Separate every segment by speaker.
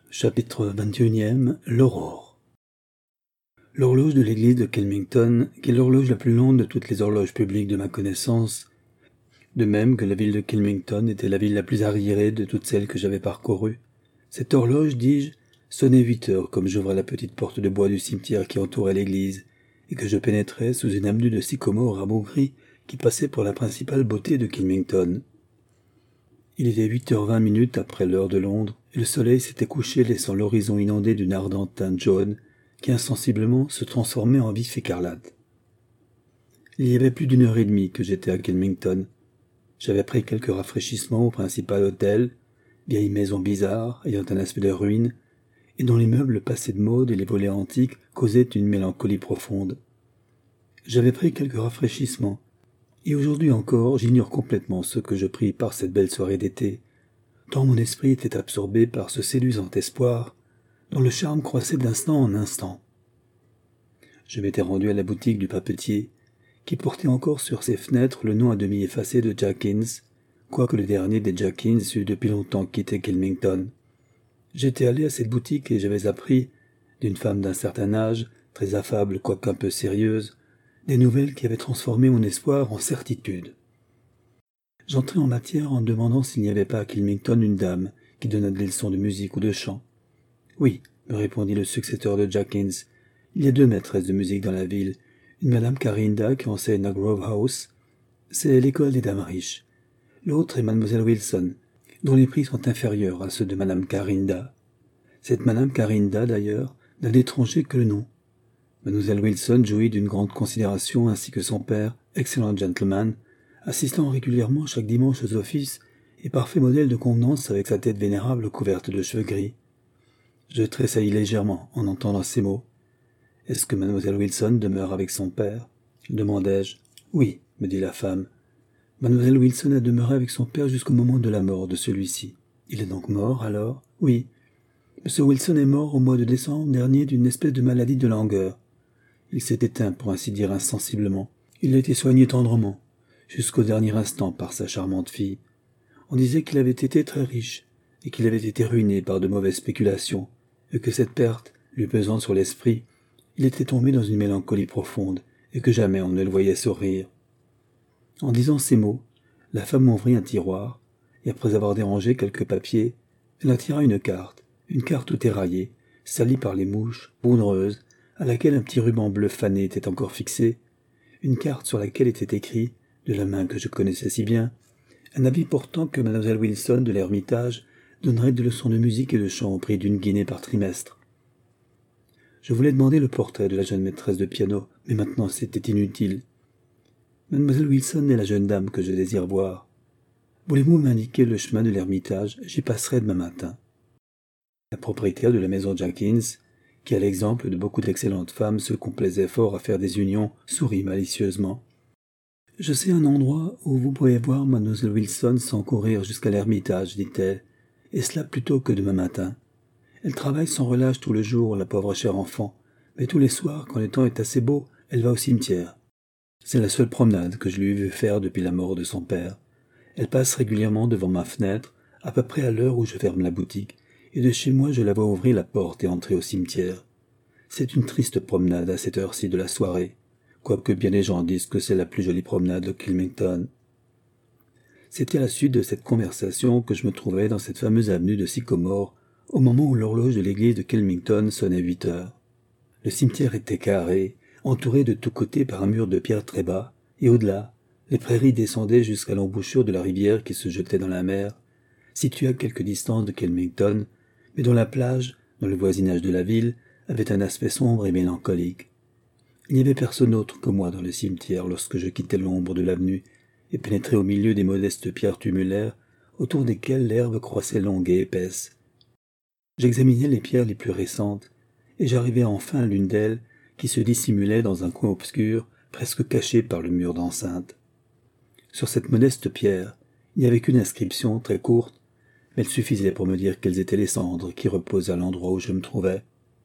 Speaker 1: Chapitre 21. L'aurore. L'horloge de l'église de Kelmington, qui est l'horloge la plus longue de toutes les horloges publiques de ma connaissance, de même que la ville de Kelmington était la ville la plus arriérée de toutes celles que j'avais parcourues. Cette horloge, dis-je, sonnait 8 heures comme j'ouvrais la petite porte de bois du cimetière qui entourait l'église, et que je pénétrais sous une avenue de sycomores rabougris qui passait pour la principale beauté de Kelmington. Il était 8h20 après l'heure de Londres, et le soleil s'était couché laissant l'horizon inondé d'une ardente teinte jaune, qui insensiblement se transformait en vif écarlate. Il y avait plus d'1 heure et demie que j'étais à Kelmington. J'avais pris quelques rafraîchissements au principal hôtel, vieille maison bizarre, ayant un aspect de ruine, et dont les meubles passés de mode et les volets antiques causaient une mélancolie profonde. J'avais pris quelques rafraîchissements, et aujourd'hui encore, j'ignore complètement ce que je pris par cette belle soirée d'été, tant mon esprit était absorbé par ce séduisant espoir, dont le charme croissait d'instant en instant. Je m'étais rendu à la boutique du papetier, qui portait encore sur ses fenêtres le nom à demi effacé de Jackins, quoique le dernier des Jackins eût depuis longtemps quitté Kelmington. J'étais allé à cette boutique et j'avais appris, d'une femme d'un certain âge, très affable quoique un peu sérieuse, des nouvelles qui avaient transformé mon espoir en certitude. J'entrai en matière en demandant s'il n'y avait pas à Kelmington une dame qui donnât des leçons de musique ou de chant. « Oui, » me répondit le successeur de Jackins, « il y a 2 maîtresses de musique dans la ville, une madame Carinda qui enseigne à Grove House, c'est l'école des dames riches. L'autre est mademoiselle Wilson, dont les prix sont inférieurs à ceux de madame Carinda. Cette madame Carinda, d'ailleurs, n'a d'étranger que le nom. Mademoiselle Wilson jouit d'une grande considération ainsi que son père, excellent gentleman, assistant régulièrement chaque dimanche aux offices et parfait modèle de convenance avec sa tête vénérable couverte de cheveux gris. Je tressaillis légèrement en entendant ces mots. « Est-ce que mademoiselle Wilson demeure avec son père ?» demandai-je. « Oui, » me dit la femme. « Mademoiselle Wilson a demeuré avec son père jusqu'au moment de la mort de celui-ci. »« Il est donc mort, alors ?»« Oui. M. Wilson est mort au mois de décembre dernier d'une espèce de maladie de langueur. Il s'est éteint, pour ainsi dire, insensiblement. Il a été soigné tendrement, jusqu'au dernier instant par sa charmante fille. On disait qu'il avait été très riche, et qu'il avait été ruiné par de mauvaises spéculations, et que cette perte, lui pesant sur l'esprit, il était tombé dans une mélancolie profonde, et que jamais on ne le voyait sourire. » En disant ces mots, la femme ouvrit un tiroir, et après avoir dérangé quelques papiers, elle en tira une carte tout éraillée, salie par les mouches, poudreuse, à laquelle un petit ruban bleu fané était encore fixé, une carte sur laquelle était écrit, de la main que je connaissais si bien, un avis portant que mademoiselle Wilson de l'Ermitage donnerait des leçons de musique et de chant au prix d'1 guinée par trimestre. Je voulais demander le portrait de la jeune maîtresse de piano, mais maintenant c'était inutile. Mademoiselle Wilson est la jeune dame que je désire voir. Voulez-vous m'indiquer le chemin de l'Ermitage? J'y passerai demain matin. La propriétaire de la maison Jackins, qui à l'exemple de beaucoup d'excellentes femmes se complaisait fort à faire des unions, sourit malicieusement. « Je sais un endroit où vous pouvez voir mademoiselle Wilson sans courir jusqu'à l'Ermitage, dit-elle, et cela plus tôt que demain matin. Elle travaille sans relâche tout le jour, la pauvre chère enfant, mais tous les soirs, quand le temps est assez beau, elle va au cimetière. C'est la seule promenade que je lui ai vue faire depuis la mort de son père. Elle passe régulièrement devant ma fenêtre, à peu près à l'heure où je ferme la boutique, et de chez moi je la vois ouvrir la porte et entrer au cimetière. C'est une triste promenade à cette heure-ci de la soirée, quoique bien des gens disent que c'est la plus jolie promenade de Kelmington. » C'était à la suite de cette conversation que je me trouvais dans cette fameuse avenue de sycomores, au moment où l'horloge de l'église de Kelmington sonnait 8 heures. Le cimetière était carré, entouré de tous côtés par un mur de pierre très bas, et au-delà, les prairies descendaient jusqu'à l'embouchure de la rivière qui se jetait dans la mer, située à quelque distance de Kelmington, mais dont la plage, dans le voisinage de la ville, avait un aspect sombre et mélancolique. Il n'y avait personne autre que moi dans le cimetière lorsque je quittai l'ombre de l'avenue et pénétrai au milieu des modestes pierres tumulaires, autour desquelles l'herbe croissait longue et épaisse. J'examinai les pierres les plus récentes, et j'arrivai enfin à l'une d'elles, qui se dissimulait dans un coin obscur, presque caché par le mur d'enceinte. Sur cette modeste pierre, il n'y avait qu'une inscription très courte, mais elle suffisait pour me dire quelles étaient les cendres qui reposaient à l'endroit où je me trouvais.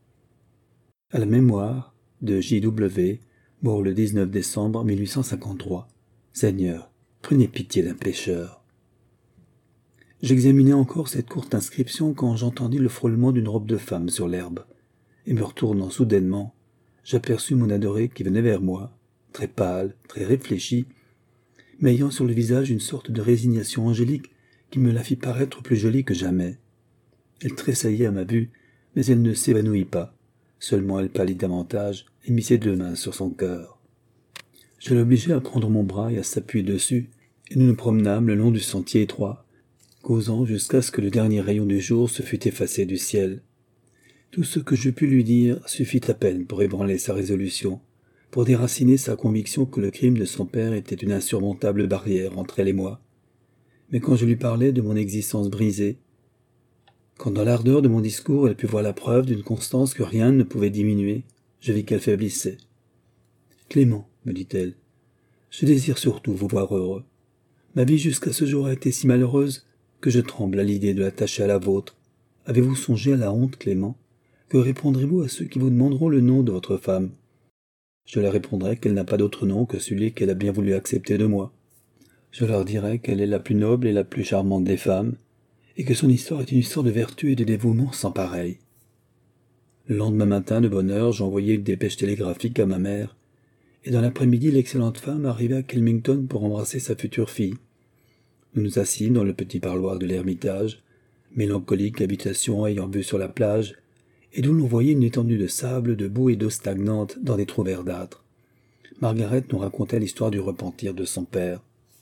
Speaker 1: À la mémoire de J.W., mort le 19 décembre 1853. Seigneur, prenez pitié d'un pécheur. J'examinais encore cette courte inscription quand j'entendis le frôlement d'une robe de femme sur l'herbe, et me retournant soudainement, j'aperçus mon adorée qui venait vers moi, très pâle, très réfléchie, mais ayant sur le visage une sorte de résignation angélique qui me la fit paraître plus jolie que jamais. Elle tressaillit à ma vue, mais elle ne s'évanouit pas. Seulement elle pâlit davantage et mit ses 2 mains sur son cœur. Je l'obligeai à prendre mon bras et à s'appuyer dessus, et nous nous promenâmes le long du sentier étroit, causant jusqu'à ce que le dernier rayon du jour se fût effacé du ciel. Tout ce que je pus lui dire suffit à peine pour ébranler sa résolution, pour déraciner sa conviction que le crime de son père était une insurmontable barrière entre elle et moi. Mais quand je lui parlais de mon existence brisée, quand dans l'ardeur de mon discours elle put voir la preuve d'une constance que rien ne pouvait diminuer, je vis qu'elle faiblissait. « Clément, me dit-elle, je désire surtout vous voir heureux. Ma vie jusqu'à ce jour a été si malheureuse que je tremble à l'idée de l'attacher à la vôtre. Avez-vous songé à la honte, Clément? Que répondrez-vous à ceux qui vous demanderont le nom de votre femme? Je leur répondrai qu'elle n'a pas d'autre nom que celui qu'elle a bien voulu accepter de moi. Je leur dirai qu'elle est la plus noble et la plus charmante des femmes, et que son histoire est une histoire de vertu et de dévouement sans pareil. Le lendemain matin, de bonne heure, j'envoyai une dépêche télégraphique à ma mère, et dans l'après-midi, l'excellente femme arriva à Kelmington pour embrasser sa future fille. Nous nous assîmes dans le petit parloir de l'Ermitage, mélancolique habitation ayant vue sur la plage, et d'où l'on voyait une étendue de sable, de boue et d'eau stagnante dans des trous verdâtres. Margaret nous racontait l'histoire du repentir de son père.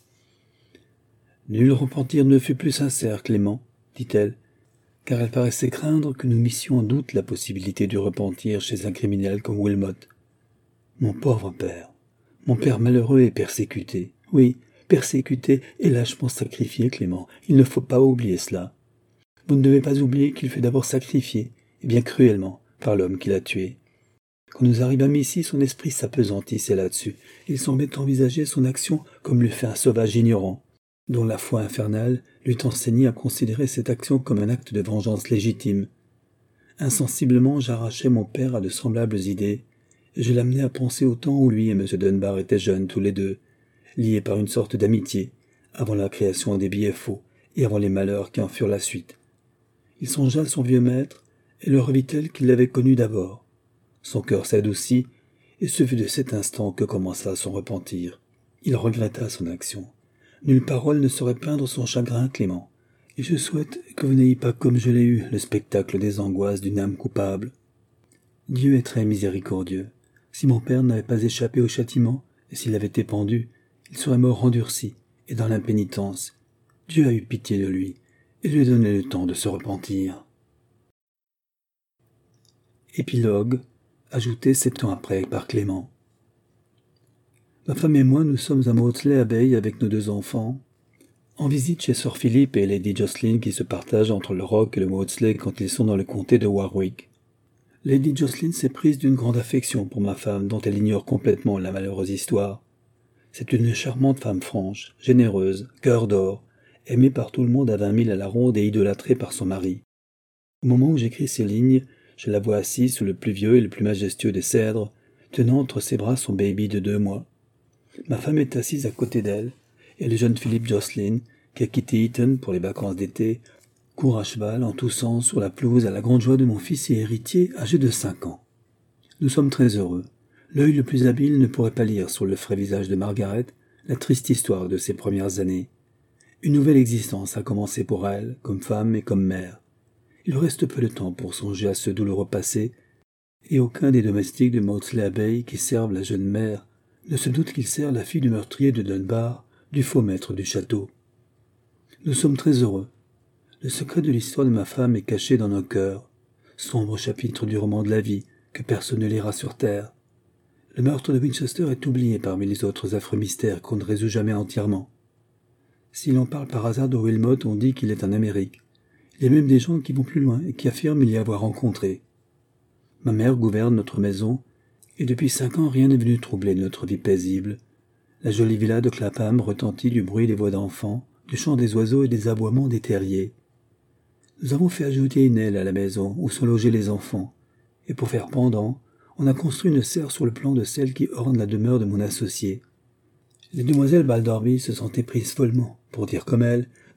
Speaker 1: « Nul repentir ne fut plus sincère, Clément, dit-elle, car elle paraissait craindre que nous missions en doute la possibilité du repentir chez un criminel comme Wilmot. Mon pauvre père, mon père malheureux et persécuté, oui, persécuté et lâchement sacrifié, Clément, il ne faut pas oublier cela. Vous ne devez pas oublier qu'il fut d'abord sacrifié, et bien cruellement, par l'homme qui l'a tué. Quand nous arrivâmes ici, son esprit s'apesantissait là-dessus. Il semblait envisager son action comme l'eût fait un sauvage ignorant, dont la foi infernale lui enseignait à considérer cette action comme un acte de vengeance légitime. Insensiblement, j'arrachai mon père à de semblables idées, et je l'amenai à penser au temps où lui et M. Dunbar étaient jeunes tous les deux, liés par une sorte d'amitié, avant la création des billets faux et avant les malheurs qui en furent la suite. Il songea à son vieux maître, et le revit tel qu'il l'avait connu d'abord. Son cœur s'adoucit, et ce fut de cet instant que commença son repentir. Il regretta son action. Nulle parole ne saurait peindre son chagrin, Clément, et je souhaite que vous n'ayez pas, comme je l'ai eu, le spectacle des angoisses d'une âme coupable. Dieu est très miséricordieux. Si mon père n'avait pas échappé au châtiment, et s'il avait été pendu, il serait mort endurci, et dans l'impénitence. Dieu a eu pitié de lui, et lui a donné le temps de se repentir. Épilogue, ajouté 7 ans après par Clément. Ma femme et moi, nous sommes à Maudsley Abbey avec nos 2 enfants, en visite chez Sir Philip et Lady Jocelyn qui se partagent entre le Rock et le Maudsley quand ils sont dans le comté de Warwick. Lady Jocelyn s'est prise d'une grande affection pour ma femme dont elle ignore complètement la malheureuse histoire. C'est une charmante femme franche, généreuse, cœur d'or, aimée par tout le monde à 20 000 à la ronde et idolâtrée par son mari. Au moment où j'écris ces lignes, je la vois assise sous le plus vieux et le plus majestueux des cèdres, tenant entre ses bras son baby de 2 mois. Ma femme est assise à côté d'elle, et le jeune Philip Jocelyn, qui a quitté Eton pour les vacances d'été, court à cheval en toussant sur la pelouse à la grande joie de mon fils et héritier âgé de 5 ans. Nous sommes très heureux. L'œil le plus habile ne pourrait pas lire sur le frais visage de Margaret la triste histoire de ses premières années. Une nouvelle existence a commencé pour elle, comme femme et comme mère. Il reste peu de temps pour songer à ce douloureux passé, et aucun des domestiques de Maudsley Abbey qui servent la jeune mère ne se doute qu'il sert la fille du meurtrier de Dunbar, du faux maître du château. Nous sommes très heureux. Le secret de l'histoire de ma femme est caché dans nos cœurs, sombre chapitre du roman de la vie que personne ne lira sur terre. Le meurtre de Winchester est oublié parmi les autres affreux mystères qu'on ne résout jamais entièrement. Si l'on parle par hasard de Wilmot, on dit qu'il est en Amérique. Il y a même des gens qui vont plus loin et qui affirment l'y avoir rencontré. Ma mère gouverne notre maison, et depuis 5 ans rien n'est venu troubler notre vie paisible. La jolie villa de Clapham retentit du bruit des voix d'enfants, du chant des oiseaux et des aboiements des terriers. Nous avons fait ajouter une aile à la maison où sont logés les enfants, et pour faire pendant, on a construit une serre sur le plan de celle qui orne la demeure de mon associé. Les demoiselles Balderby se sentaient prises follement, pour dire comme elles,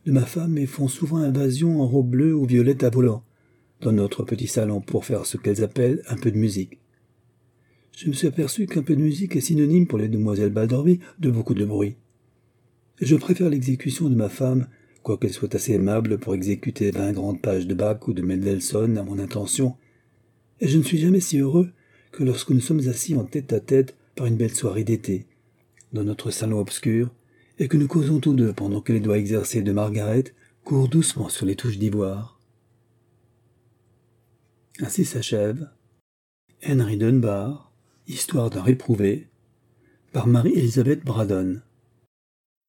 Speaker 1: de ma femme et font souvent invasion en robe bleue ou violette à volants, dans notre petit salon pour faire ce qu'elles appellent un peu de musique. Je me suis aperçu qu'un peu de musique est synonyme pour les demoiselles Baldorby de beaucoup de bruit. Et je préfère l'exécution de ma femme, quoiqu'elle soit assez aimable pour exécuter 20 grandes pages de Bach ou de Mendelssohn à mon intention, et je ne suis jamais si heureux que lorsque nous sommes assis en tête-à-tête par une belle soirée d'été, dans notre salon obscur, et que nous causons tous deux pendant que les doigts exercés de Margaret courent doucement sur les touches d'ivoire. Ainsi s'achève Henry Dunbar, Histoire d'un réprouvé, par Marie-Elisabeth Braddon.